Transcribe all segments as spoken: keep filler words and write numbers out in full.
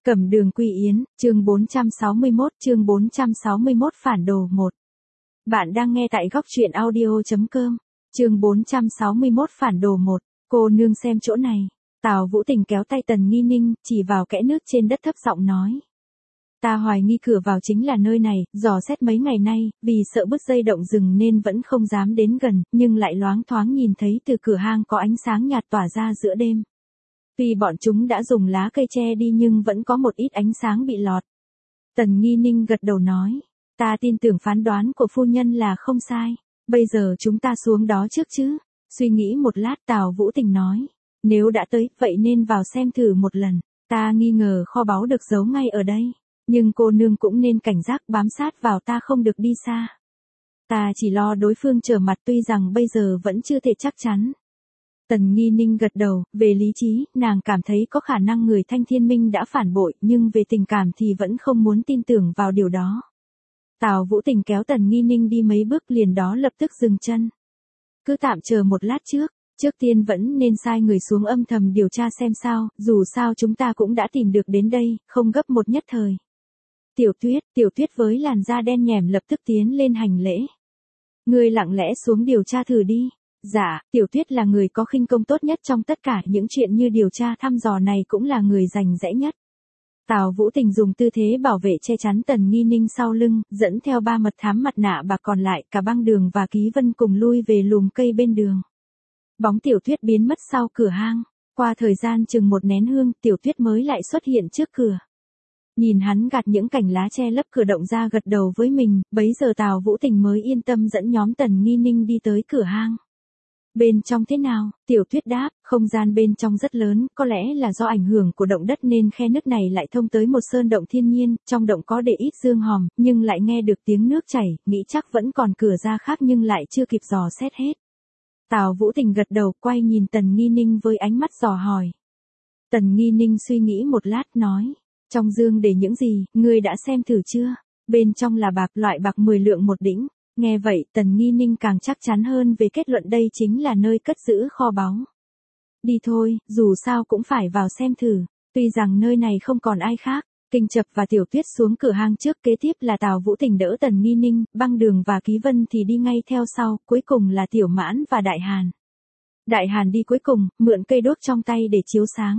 Cẩm Đường Quy Yến, chương bốn trăm sáu mươi mốt, chương bốn trăm sáu mươi mốt phản đồ một. Bạn đang nghe tại góc truyện audio chấm com, chương bốn trăm sáu mươi mốt phản đồ một, cô nương xem chỗ này. Tào Vũ Tình kéo tay Tần Nghi Ninh, chỉ vào kẽ nước trên đất thấp giọng nói. Ta hoài nghi cửa vào chính là nơi này, dò xét mấy ngày nay, vì sợ bứt dây động rừng nên vẫn không dám đến gần, nhưng lại loáng thoáng nhìn thấy từ cửa hang có ánh sáng nhạt tỏa ra giữa đêm. Tuy bọn chúng đã dùng lá cây che đi nhưng vẫn có một ít ánh sáng bị lọt. Tần Nghi Ninh gật đầu nói, ta tin tưởng phán đoán của phu nhân là không sai, bây giờ chúng ta xuống đó trước chứ. Suy nghĩ một lát Tào Vũ Tình nói, nếu đã tới, vậy nên vào xem thử một lần, ta nghi ngờ kho báu được giấu ngay ở đây, nhưng cô nương cũng nên cảnh giác bám sát vào ta không được đi xa. Ta chỉ lo đối phương trở mặt tuy rằng bây giờ vẫn chưa thể chắc chắn. Tần Nghi Ninh gật đầu, về lý trí, nàng cảm thấy có khả năng người Thanh Thiên Minh đã phản bội, nhưng về tình cảm thì vẫn không muốn tin tưởng vào điều đó. Tào Vũ Tình kéo Tần Nghi Ninh đi mấy bước liền đó lập tức dừng chân. Cứ tạm chờ một lát trước, trước tiên vẫn nên sai người xuống âm thầm điều tra xem sao, dù sao chúng ta cũng đã tìm được đến đây, không gấp một nhất thời. Tiểu Tuyết, Tiểu Tuyết với làn da đen nhèm lập tức tiến lên hành lễ. Ngươi lặng lẽ xuống điều tra thử đi. Dạ, Tiểu Tuyết là người có khinh công tốt nhất trong tất cả những chuyện như điều tra thăm dò này cũng là người rành rẽ nhất. Tào Vũ Tình dùng tư thế bảo vệ che chắn Tần Nghi Ninh sau lưng, dẫn theo ba mật thám mặt nạ bạc còn lại, cả Băng Đường và Ký Vân cùng lui về lùm cây bên đường. Bóng Tiểu Tuyết biến mất sau cửa hang, qua thời gian chừng một nén hương, Tiểu Tuyết mới lại xuất hiện trước cửa. Nhìn hắn gạt những cành lá che lấp cửa động ra gật đầu với mình, bấy giờ Tào Vũ Tình mới yên tâm dẫn nhóm Tần Nghi Ninh đi tới cửa hang. Bên trong thế nào? Tiểu Tuyết đáp, không gian bên trong rất lớn, có lẽ là do ảnh hưởng của động đất nên khe nước này lại thông tới một sơn động thiên nhiên, trong động có để ít dương hòm, nhưng lại nghe được tiếng nước chảy, nghĩ chắc vẫn còn cửa ra khác nhưng lại chưa kịp dò xét hết. Tào Vũ Tình gật đầu, quay nhìn Tần Nghi Ninh với ánh mắt dò hỏi. Tần Nghi Ninh suy nghĩ một lát nói, trong dương để những gì, ngươi đã xem thử chưa? Bên trong là bạc, loại bạc mười lượng một đĩnh. Nghe vậy, Tần Nghi Ninh càng chắc chắn hơn về kết luận đây chính là nơi cất giữ kho báu. Đi thôi, dù sao cũng phải vào xem thử, tuy rằng nơi này không còn ai khác. Kinh Chập và Tiểu Tuyết xuống cửa hang trước, kế tiếp là Tào Vũ Tình đỡ Tần Nghi Ninh, Băng Đường và Ký Vân thì đi ngay theo sau, cuối cùng là Tiểu Mãn và Đại Hàn. Đại Hàn đi cuối cùng, mượn cây đốt trong tay để chiếu sáng.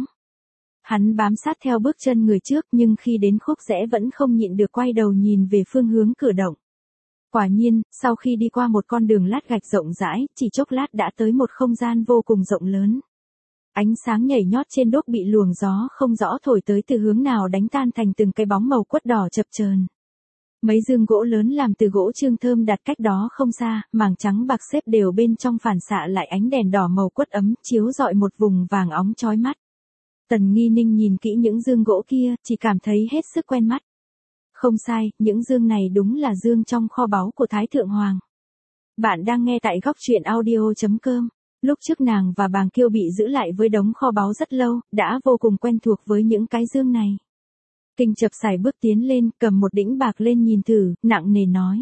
Hắn bám sát theo bước chân người trước nhưng khi đến khúc rẽ vẫn không nhịn được quay đầu nhìn về phương hướng cửa động. Quả nhiên, sau khi đi qua một con đường lát gạch rộng rãi, chỉ chốc lát đã tới một không gian vô cùng rộng lớn. Ánh sáng nhảy nhót trên đốt bị luồng gió không rõ thổi tới từ hướng nào đánh tan thành từng cái bóng màu quất đỏ chập chờn. Mấy giường gỗ lớn làm từ gỗ trương thơm đặt cách đó không xa, màng trắng bạc xếp đều bên trong phản xạ lại ánh đèn đỏ màu quất ấm, chiếu rọi một vùng vàng óng chói mắt. Tần Nghi Ninh nhìn kỹ những giường gỗ kia, chỉ cảm thấy hết sức quen mắt. Không sai, những dương này đúng là dương trong kho báu của Thái Thượng Hoàng. Bạn đang nghe tại góc truyện audio chấm com. Lúc trước nàng và Bàng Kiêu bị giữ lại với đống kho báu rất lâu, đã vô cùng quen thuộc với những cái dương này. Kinh Chập sải bước tiến lên, cầm một đĩnh bạc lên nhìn thử, nặng nề nói.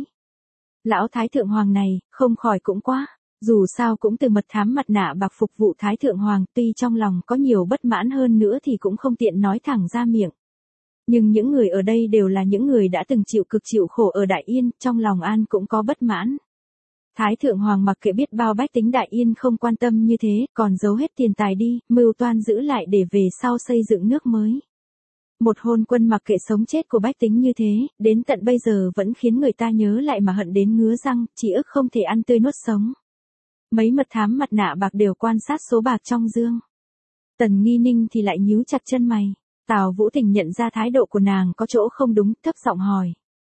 Lão Thái Thượng Hoàng này, không khỏi cũng quá. Dù sao cũng từ mật thám mặt nạ bạc phục vụ Thái Thượng Hoàng, tuy trong lòng có nhiều bất mãn hơn nữa thì cũng không tiện nói thẳng ra miệng. Nhưng những người ở đây đều là những người đã từng chịu cực chịu khổ ở Đại Yên, trong lòng an cũng có bất mãn. Thái Thượng Hoàng mặc kệ biết bao bách tính Đại Yên không quan tâm như thế, còn giấu hết tiền tài đi, mưu toan giữ lại để về sau xây dựng nước mới. Một hôn quân mặc kệ sống chết của bách tính như thế, đến tận bây giờ vẫn khiến người ta nhớ lại mà hận đến ngứa răng, chỉ ức không thể ăn tươi nuốt sống. Mấy mật thám mặt nạ bạc đều quan sát số bạc trong dương. Tần Nghi Ninh thì lại nhíu chặt chân mày. Tào Vũ Tình nhận ra thái độ của nàng có chỗ không đúng, thấp giọng hỏi.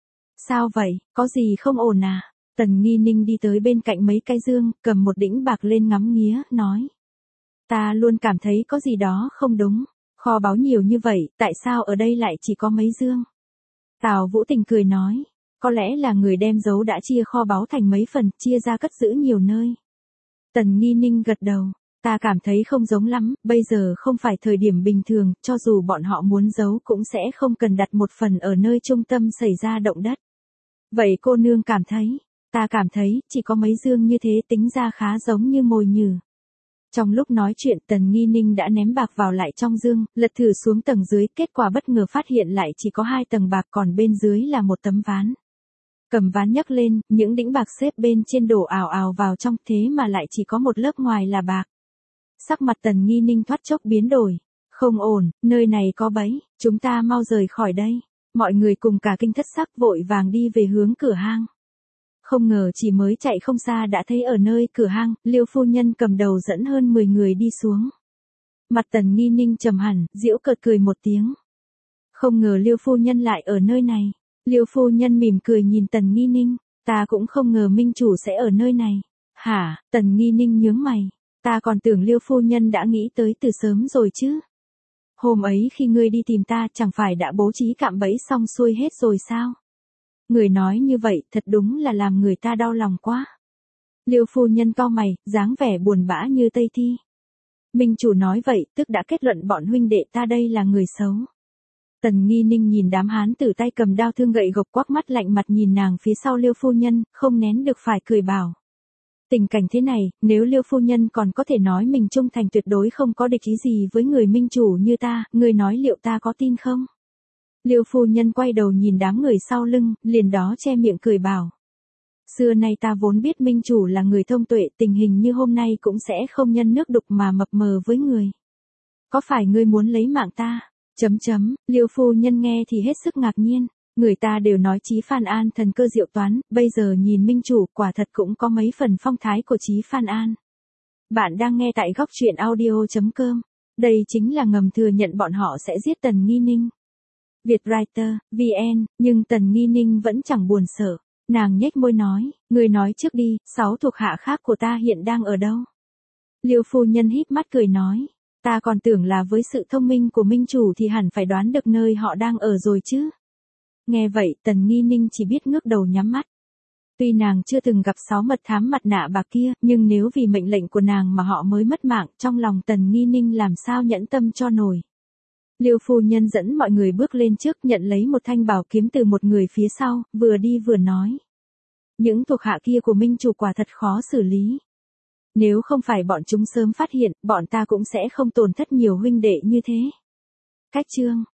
Sao vậy, có gì không ổn à? Tần Nghi Ninh đi tới bên cạnh mấy cái dương, cầm một đĩnh bạc lên ngắm nghía, nói. Ta luôn cảm thấy có gì đó không đúng, kho báu nhiều như vậy, tại sao ở đây lại chỉ có mấy dương? Tào Vũ Tình cười nói, có lẽ là người đem giấu đã chia kho báu thành mấy phần, chia ra cất giữ nhiều nơi. Tần Nghi Ninh gật đầu. Ta cảm thấy không giống lắm, bây giờ không phải thời điểm bình thường, cho dù bọn họ muốn giấu cũng sẽ không cần đặt một phần ở nơi trung tâm xảy ra động đất. Vậy cô nương cảm thấy, ta cảm thấy, chỉ có mấy dương như thế tính ra khá giống như mồi nhử. Trong lúc nói chuyện Tần Nghi Ninh đã ném bạc vào lại trong dương, lật thử xuống tầng dưới, kết quả bất ngờ phát hiện lại chỉ có hai tầng bạc còn bên dưới là một tấm ván. Cầm ván nhấc lên, những đĩnh bạc xếp bên trên đổ ào ào vào trong, thế mà lại chỉ có một lớp ngoài là bạc. Sắc mặt Tần Nghi Ninh thoát chốc biến đổi. Không ổn, nơi này có bẫy, chúng ta mau rời khỏi đây. Mọi người cùng cả kinh thất sắc vội vàng đi về hướng cửa hang. Không ngờ chỉ mới chạy không xa đã thấy ở nơi cửa hang, Liêu phu nhân cầm đầu dẫn hơn mười người đi xuống. Mặt Tần Nghi Ninh trầm hẳn, giễu cợt cười một tiếng. Không ngờ Liêu phu nhân lại ở nơi này. Liêu phu nhân mỉm cười nhìn Tần Nghi Ninh, ta cũng không ngờ minh chủ sẽ ở nơi này. Hả? Tần Nghi Ninh nhướng mày, ta còn tưởng Liêu phu nhân đã nghĩ tới từ sớm rồi chứ. Hôm ấy khi ngươi đi tìm ta chẳng phải đã bố trí cạm bẫy xong xuôi hết rồi sao? Người nói như vậy thật đúng là làm người ta đau lòng quá. Liêu phu nhân cau mày, dáng vẻ buồn bã như Tây Thi. Minh chủ nói vậy tức đã kết luận bọn huynh đệ ta đây là người xấu. Tần Nghi Ninh nhìn đám hán tử tay cầm đao thương gậy gộc quắc mắt lạnh mặt nhìn nàng phía sau Liêu phu nhân, không nén được phải cười bảo. Tình cảnh thế này, nếu Liêu phu nhân còn có thể nói mình trung thành tuyệt đối không có địch ý gì với người minh chủ như ta, người nói liệu ta có tin không? Liêu phu nhân quay đầu nhìn đám người sau lưng, liền đó che miệng cười bảo. Xưa nay ta vốn biết minh chủ là người thông tuệ, tình hình như hôm nay cũng sẽ không nhân nước đục mà mập mờ với người. Có phải ngươi muốn lấy mạng ta? Chấm chấm, Liêu phu nhân nghe thì hết sức ngạc nhiên. Người ta đều nói Chí Phan An thần cơ diệu toán, bây giờ nhìn minh chủ quả thật cũng có mấy phần phong thái của Chí Phan An. Bạn đang nghe tại góc truyện audio chấm com. Đây chính là ngầm thừa nhận bọn họ sẽ giết Tần Nghi Ninh. Vietwriter, vê en, nhưng Tần Nghi Ninh vẫn chẳng buồn sợ. Nàng nhếch môi nói, người nói trước đi, sáu thuộc hạ khác của ta hiện đang ở đâu? Liêu phu nhân híp mắt cười nói, ta còn tưởng là với sự thông minh của minh chủ thì hẳn phải đoán được nơi họ đang ở rồi chứ. Nghe vậy Tần Nghi Ninh chỉ biết ngước đầu nhắm mắt. Tuy nàng chưa từng gặp sáu mật thám mặt nạ bạc kia, nhưng nếu vì mệnh lệnh của nàng mà họ mới mất mạng, trong lòng Tần Nghi Ninh làm sao nhẫn tâm cho nổi. Liêu phu nhân dẫn mọi người bước lên trước nhận lấy một thanh bảo kiếm từ một người phía sau, vừa đi vừa nói. Những thuộc hạ kia của minh chủ quả thật khó xử lý. Nếu không phải bọn chúng sớm phát hiện, bọn ta cũng sẽ không tổn thất nhiều huynh đệ như thế. Cách chương